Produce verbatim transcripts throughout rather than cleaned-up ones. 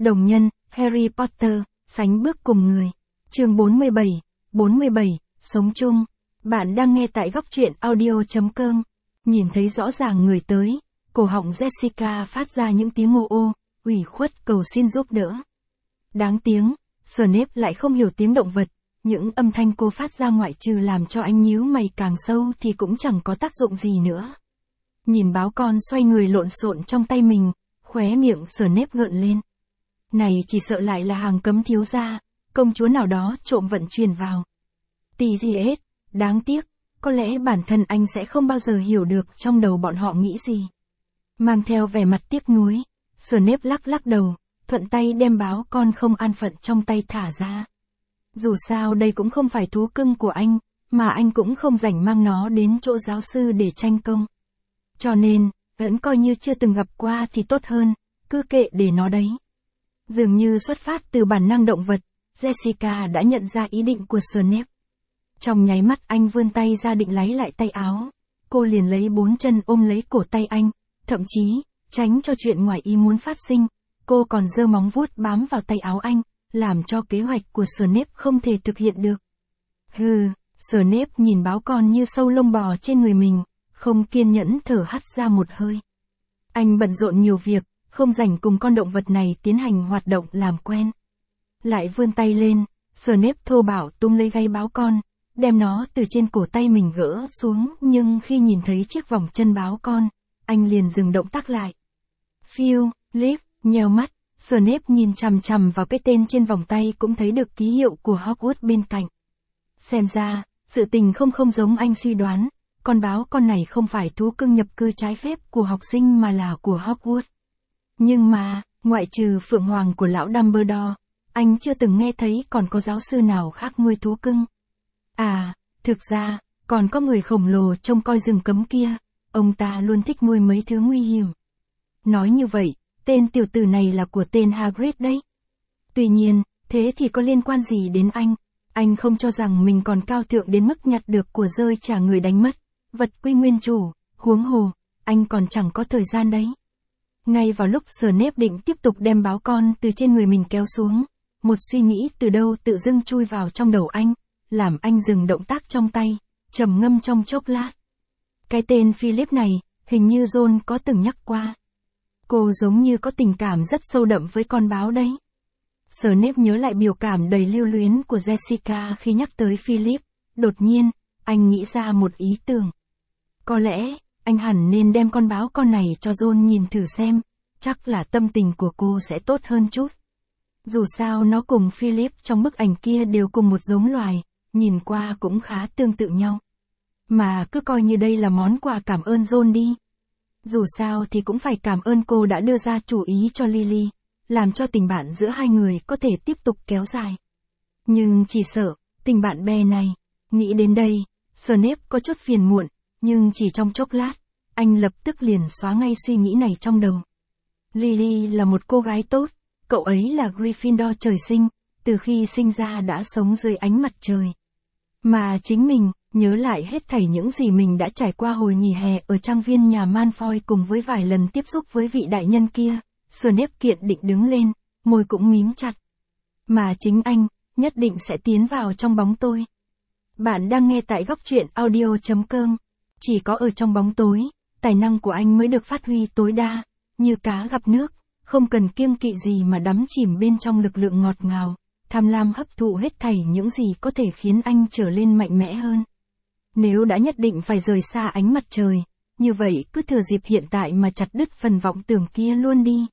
Đồng nhân, Harry Potter, sánh bước cùng người. Chương bốn mươi bảy, bốn mươi bảy, sống chung. Bạn đang nghe tại góc truyện audio chấm com. Nhìn thấy rõ ràng người tới, cổ họng Jessica phát ra những tiếng ô ô, ủy khuất cầu xin giúp đỡ. Đáng tiếng, Snape lại không hiểu tiếng động vật, những âm thanh cô phát ra ngoại trừ làm cho anh nhíu mày càng sâu thì cũng chẳng có tác dụng gì nữa. Nhìn báo con xoay người lộn xộn trong tay mình, khóe miệng Snape gợn lên. Này chỉ sợ lại là hàng cấm thiếu gia, công chúa nào đó trộm vận chuyển vào. Tì gì hết, đáng tiếc, có lẽ bản thân anh sẽ không bao giờ hiểu được trong đầu bọn họ nghĩ gì. Mang theo vẻ mặt tiếc nuối, Snape lắc lắc đầu, thuận tay đem báo con không an phận trong tay thả ra. Dù sao đây cũng không phải thú cưng của anh, mà anh cũng không rảnh mang nó đến chỗ giáo sư để tranh công. Cho nên, vẫn coi như chưa từng gặp qua thì tốt hơn, cứ kệ để nó đấy. Dường như xuất phát từ bản năng động vật, Jessica đã nhận ra ý định của Snape. Trong nháy mắt anh vươn tay ra định lấy lại tay áo, cô liền lấy bốn chân ôm lấy cổ tay anh, thậm chí, tránh cho chuyện ngoài ý muốn phát sinh, cô còn giơ móng vuốt bám vào tay áo anh, làm cho kế hoạch của Snape không thể thực hiện được. Hừ, Snape nhìn báo con như sâu lông bò trên người mình, không kiên nhẫn thở hắt ra một hơi. Anh bận rộn nhiều việc, không rảnh cùng con động vật này tiến hành hoạt động làm quen. Lại vươn tay lên, Snape thô bạo túm lấy gáy báo con, đem nó từ trên cổ tay mình gỡ xuống, nhưng khi nhìn thấy chiếc vòng chân báo con, anh liền dừng động tác lại. Phiêu, Liv, nheo mắt, Snape nhìn chằm chằm vào cái tên trên vòng tay cũng thấy được ký hiệu của Hogwarts bên cạnh. Xem ra, sự tình không không giống anh suy đoán, con báo con này không phải thú cưng nhập cư trái phép của học sinh mà là của Hogwarts. Nhưng mà, ngoại trừ phượng hoàng của lão Dumbledore, anh chưa từng nghe thấy còn có giáo sư nào khác nuôi thú cưng. À, thực ra, còn có người khổng lồ trông coi rừng cấm kia, ông ta luôn thích nuôi mấy thứ nguy hiểm. Nói như vậy, tên tiểu tử này là của tên Hagrid đấy. Tuy nhiên, thế thì có liên quan gì đến anh? Anh không cho rằng mình còn cao thượng đến mức nhặt được của rơi trả người đánh mất, vật quy nguyên chủ, huống hồ, anh còn chẳng có thời gian đấy. Ngay vào lúc Snape định tiếp tục đem báo con từ trên người mình kéo xuống, một suy nghĩ từ đâu tự dưng chui vào trong đầu anh, làm anh dừng động tác trong tay, trầm ngâm trong chốc lát. Cái tên Philip này, hình như Ron có từng nhắc qua. Cô giống như có tình cảm rất sâu đậm với con báo đấy. Snape nhớ lại biểu cảm đầy lưu luyến của Jessica khi nhắc tới Philip, đột nhiên, anh nghĩ ra một ý tưởng. Có lẽ, anh hẳn nên đem con báo con này cho Ron nhìn thử xem, chắc là tâm tình của cô sẽ tốt hơn chút. Dù sao nó cùng Philip trong bức ảnh kia đều cùng một giống loài, nhìn qua cũng khá tương tự nhau. Mà cứ coi như đây là món quà cảm ơn Ron đi. Dù sao thì cũng phải cảm ơn cô đã đưa ra chủ ý cho Lily, làm cho tình bạn giữa hai người có thể tiếp tục kéo dài. Nhưng chỉ sợ, tình bạn bè này, nghĩ đến đây, Snape có chút phiền muộn, nhưng chỉ trong chốc lát, anh lập tức liền xóa ngay suy nghĩ này trong đầu. Lily là một cô gái tốt, cậu ấy là Gryffindor trời sinh, từ khi sinh ra đã sống dưới ánh mặt trời. Mà chính mình, nhớ lại hết thảy những gì mình đã trải qua hồi nghỉ hè ở trang viên nhà Malfoy cùng với vài lần tiếp xúc với vị đại nhân kia, Snape kiện định đứng lên, môi cũng mím chặt. Mà chính anh, nhất định sẽ tiến vào trong bóng tối. Bạn đang nghe tại góc truyện audio chấm com. Chỉ có ở trong bóng tối, tài năng của anh mới được phát huy tối đa, như cá gặp nước, không cần kiêng kỵ gì mà đắm chìm bên trong lực lượng ngọt ngào, tham lam hấp thụ hết thảy những gì có thể khiến anh trở lên mạnh mẽ hơn. Nếu đã nhất định phải rời xa ánh mặt trời, như vậy cứ thừa dịp hiện tại mà chặt đứt phần vọng tưởng kia luôn đi.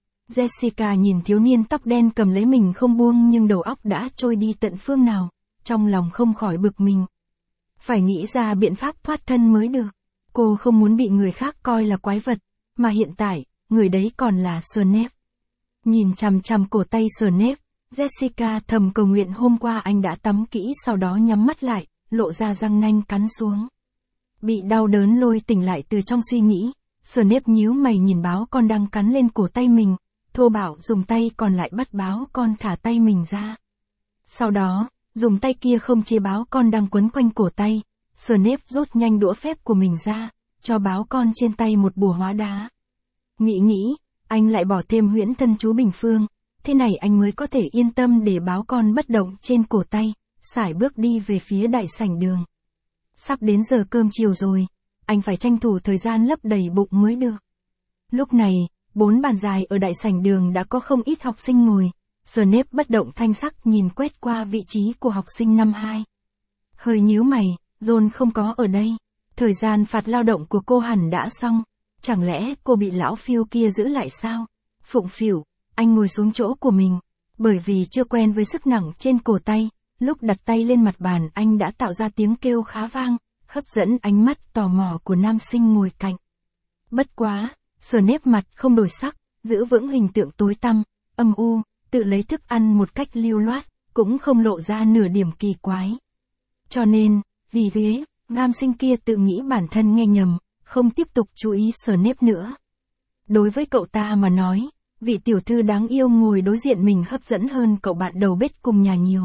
Jessica nhìn thiếu niên tóc đen cầm lấy mình không buông nhưng đầu óc đã trôi đi tận phương nào, trong lòng không khỏi bực mình. Phải nghĩ ra biện pháp thoát thân mới được. Cô không muốn bị người khác coi là quái vật, mà hiện tại, người đấy còn là Snape. Nhìn chằm chằm cổ tay Snape, Jessica thầm cầu nguyện hôm qua anh đã tắm kỹ sau đó nhắm mắt lại, lộ ra răng nanh cắn xuống. Bị đau đớn lôi tỉnh lại từ trong suy nghĩ, Snape nhíu mày nhìn báo con đang cắn lên cổ tay mình, thô bạo dùng tay còn lại bắt báo con thả tay mình ra. Sau đó, dùng tay kia không chế báo con đang quấn quanh cổ tay, Snape rút nhanh đũa phép của mình ra, cho báo con trên tay một bùa hóa đá. Nghĩ nghĩ, anh lại bỏ thêm huyễn thân chú Bình Phương, thế này anh mới có thể yên tâm để báo con bất động trên cổ tay, sải bước đi về phía đại sảnh đường. Sắp đến giờ cơm chiều rồi, anh phải tranh thủ thời gian lấp đầy bụng mới được. Lúc này, bốn bàn dài ở đại sảnh đường đã có không ít học sinh ngồi. Snape bất động thanh sắc nhìn quét qua vị trí của học sinh năm hai. Hơi nhíu mày, Ron không có ở đây. Thời gian phạt lao động của cô hẳn đã xong. Chẳng lẽ cô bị lão Phil kia giữ lại sao? Phụng phịu, anh ngồi xuống chỗ của mình. Bởi vì chưa quen với sức nặng trên cổ tay, lúc đặt tay lên mặt bàn anh đã tạo ra tiếng kêu khá vang, hấp dẫn ánh mắt tò mò của nam sinh ngồi cạnh. Bất quá, Snape mặt không đổi sắc, giữ vững hình tượng tối tăm, âm u, tự lấy thức ăn một cách lưu loát, cũng không lộ ra nửa điểm kỳ quái. Cho nên, vì thế, nam sinh kia tự nghĩ bản thân nghe nhầm, không tiếp tục chú ý Snape nữa. Đối với cậu ta mà nói, vị tiểu thư đáng yêu ngồi đối diện mình hấp dẫn hơn cậu bạn đầu bếp cùng nhà nhiều.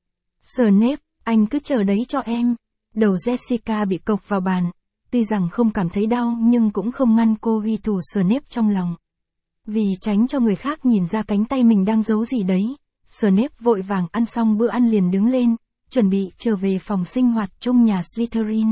Snape, anh cứ chờ đấy cho em. Đầu Jessica bị cộc vào bàn, tuy rằng không cảm thấy đau nhưng cũng không ngăn cô ghi thù Snape trong lòng. Vì tránh cho người khác nhìn ra cánh tay mình đang giấu gì đấy, Snape vội vàng ăn xong bữa ăn liền đứng lên, chuẩn bị trở về phòng sinh hoạt chung nhà Slytherin.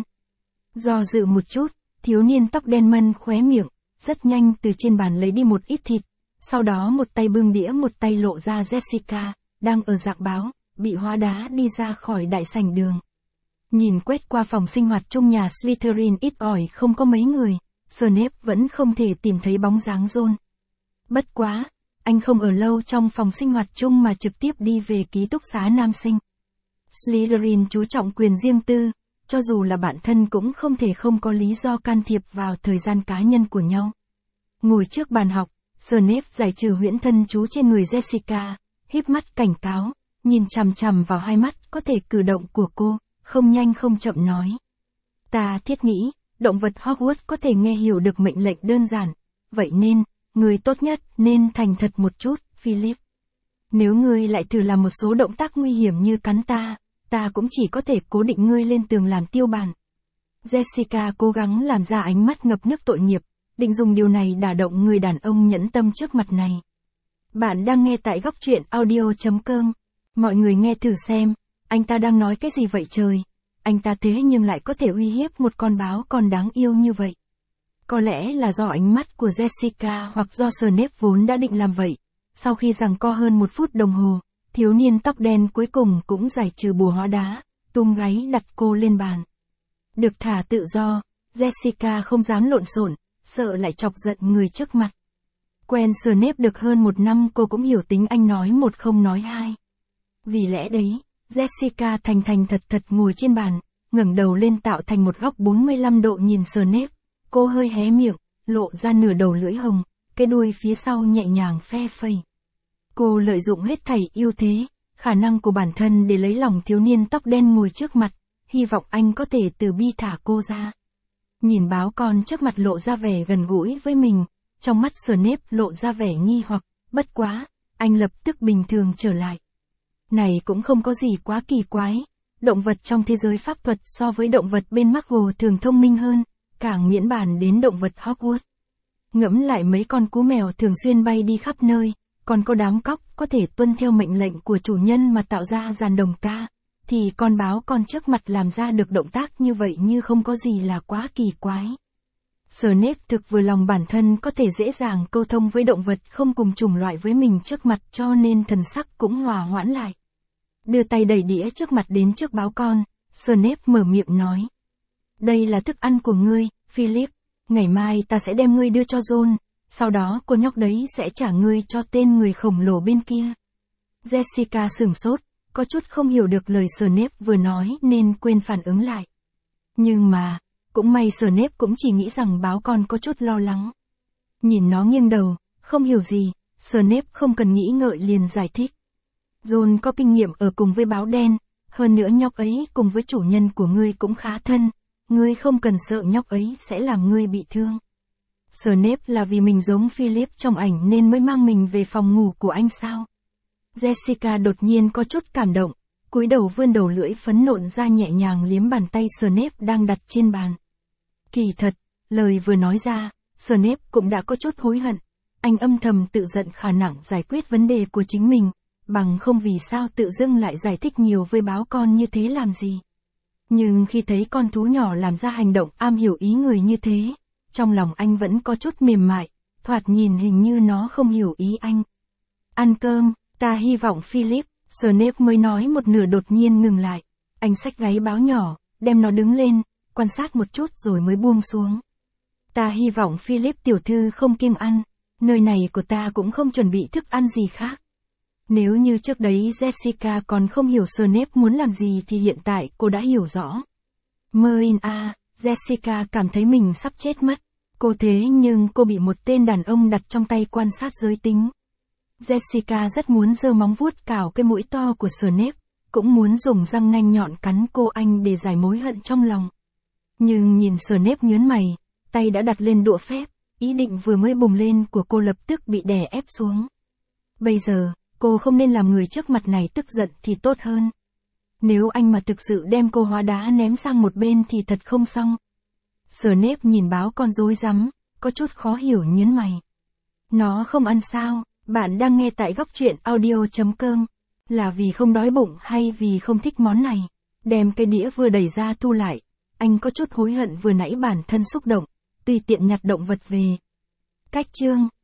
Do dự một chút, thiếu niên tóc đen mân khóe miệng, rất nhanh từ trên bàn lấy đi một ít thịt, sau đó một tay bưng đĩa một tay lộ ra Jessica, đang ở rạp báo, bị hóa đá đi ra khỏi đại sảnh đường. Nhìn quét qua phòng sinh hoạt chung nhà Slytherin ít ỏi không có mấy người, Snape vẫn không thể tìm thấy bóng dáng Ron. Bất quá, anh không ở lâu trong phòng sinh hoạt chung mà trực tiếp đi về ký túc xá nam sinh. Slytherin chú trọng quyền riêng tư, cho dù là bạn thân cũng không thể không có lý do can thiệp vào thời gian cá nhân của nhau. Ngồi trước bàn học, Snape giải trừ huyễn thân chú trên người Jessica, híp mắt cảnh cáo, nhìn chằm chằm vào hai mắt có thể cử động của cô, không nhanh không chậm nói. Ta thiết nghĩ, động vật Hogwarts có thể nghe hiểu được mệnh lệnh đơn giản, vậy nên, người tốt nhất nên thành thật một chút, Philip. Nếu ngươi lại thử làm một số động tác nguy hiểm như cắn ta, ta cũng chỉ có thể cố định ngươi lên tường làm tiêu bản. Jessica cố gắng làm ra ánh mắt ngập nước tội nghiệp, định dùng điều này đả động người đàn ông nhẫn tâm trước mặt này. Bạn đang nghe tại góc truyện audio chấm com. Mọi người nghe thử xem, anh ta đang nói cái gì vậy trời? Anh ta thế nhưng lại có thể uy hiếp một con báo còn đáng yêu như vậy. Có lẽ là do ánh mắt của Jessica hoặc do Snape vốn đã định làm vậy. Sau khi giằng co hơn một phút đồng hồ, thiếu niên tóc đen cuối cùng cũng giải trừ bùa hóa đá, tung gáy đặt cô lên bàn. Được thả tự do, Jessica không dám lộn xộn, sợ lại chọc giận người trước mặt. Quen Snape được hơn một năm cô cũng hiểu tính anh nói một không nói hai. Vì lẽ đấy, Jessica thành thành thật thật ngồi trên bàn, ngẩng đầu lên tạo thành một góc bốn mươi lăm độ nhìn Snape. Cô hơi hé miệng, lộ ra nửa đầu lưỡi hồng, cái đuôi phía sau nhẹ nhàng phe phẩy. Cô lợi dụng hết thảy ưu thế, khả năng của bản thân để lấy lòng thiếu niên tóc đen ngồi trước mặt, hy vọng anh có thể từ bi thả cô ra. Nhìn báo con trước mặt lộ ra vẻ gần gũi với mình, trong mắt Snape lộ ra vẻ nghi hoặc, bất quá, anh lập tức bình thường trở lại. Này cũng không có gì quá kỳ quái, động vật trong thế giới pháp thuật so với động vật bên Muggle thường thông minh hơn, càng miễn bàn đến động vật Hogwarts. Ngẫm lại mấy con cú mèo thường xuyên bay đi khắp nơi, còn có đám cóc có thể tuân theo mệnh lệnh của chủ nhân mà tạo ra dàn đồng ca, thì con báo con trước mặt làm ra được động tác như vậy như không có gì là quá kỳ quái. Snape thực vừa lòng bản thân có thể dễ dàng câu thông với động vật không cùng chủng loại với mình trước mặt cho nên thần sắc cũng hòa hoãn lại. Đưa tay đẩy đĩa trước mặt đến trước báo con, Snape mở miệng nói. Đây là thức ăn của ngươi, Philip, ngày mai ta sẽ đem ngươi đưa cho Ron, sau đó cô nhóc đấy sẽ trả ngươi cho tên người khổng lồ bên kia. Jessica sửng sốt, có chút không hiểu được lời Snape vừa nói nên quên phản ứng lại. Nhưng mà, cũng may Snape cũng chỉ nghĩ rằng báo con có chút lo lắng. Nhìn nó nghiêng đầu, không hiểu gì, Snape không cần nghĩ ngợi liền giải thích. Ron có kinh nghiệm ở cùng với báo đen, hơn nữa nhóc ấy cùng với chủ nhân của ngươi cũng khá thân, ngươi không cần sợ nhóc ấy sẽ làm ngươi bị thương. Snape là vì mình giống Philip trong ảnh nên mới mang mình về phòng ngủ của anh sao? Jessica đột nhiên có chút cảm động, cúi đầu vươn đầu lưỡi phấn nộn ra nhẹ nhàng liếm bàn tay Snape đang đặt trên bàn. Kỳ thật, lời vừa nói ra, Snape cũng đã có chút hối hận. Anh âm thầm tự giận khả năng giải quyết vấn đề của chính mình, bằng không vì sao tự dưng lại giải thích nhiều với báo con như thế làm gì. Nhưng khi thấy con thú nhỏ làm ra hành động am hiểu ý người như thế, trong lòng anh vẫn có chút mềm mại, thoạt nhìn hình như nó không hiểu ý anh. Ăn cơm, ta hy vọng Philip, Snape mới nói một nửa đột nhiên ngừng lại. Anh xách gáy báo nhỏ, đem nó đứng lên, quan sát một chút rồi mới buông xuống. Ta hy vọng Philip tiểu thư không kiêng ăn, nơi này của ta cũng không chuẩn bị thức ăn gì khác. Nếu như trước đấy Jessica còn không hiểu Snape muốn làm gì thì hiện tại cô đã hiểu rõ. Merlin à, Jessica cảm thấy mình sắp chết mất. Cô thế nhưng cô bị một tên đàn ông đặt trong tay quan sát giới tính. Jessica rất muốn giơ móng vuốt cào cái mũi to của Snape, cũng muốn dùng răng nanh nhọn cắn cô anh để giải mối hận trong lòng. Nhưng nhìn Snape nhớn mày, tay đã đặt lên đũa phép, ý định vừa mới bùng lên của cô lập tức bị đè ép xuống. Bây giờ, cô không nên làm người trước mặt này tức giận thì tốt hơn. Nếu anh mà thực sự đem cô hóa đá ném sang một bên thì thật không xong. Snape nhìn báo con rối rắm, có chút khó hiểu nhớn mày. Nó không ăn sao? Bạn đang nghe tại góc truyện audio chấm com. Là vì không đói bụng hay vì không thích món này? Đem cái đĩa vừa đẩy ra thu lại. Anh có chút hối hận vừa nãy bản thân xúc động, tùy tiện nhặt động vật về. Cách chương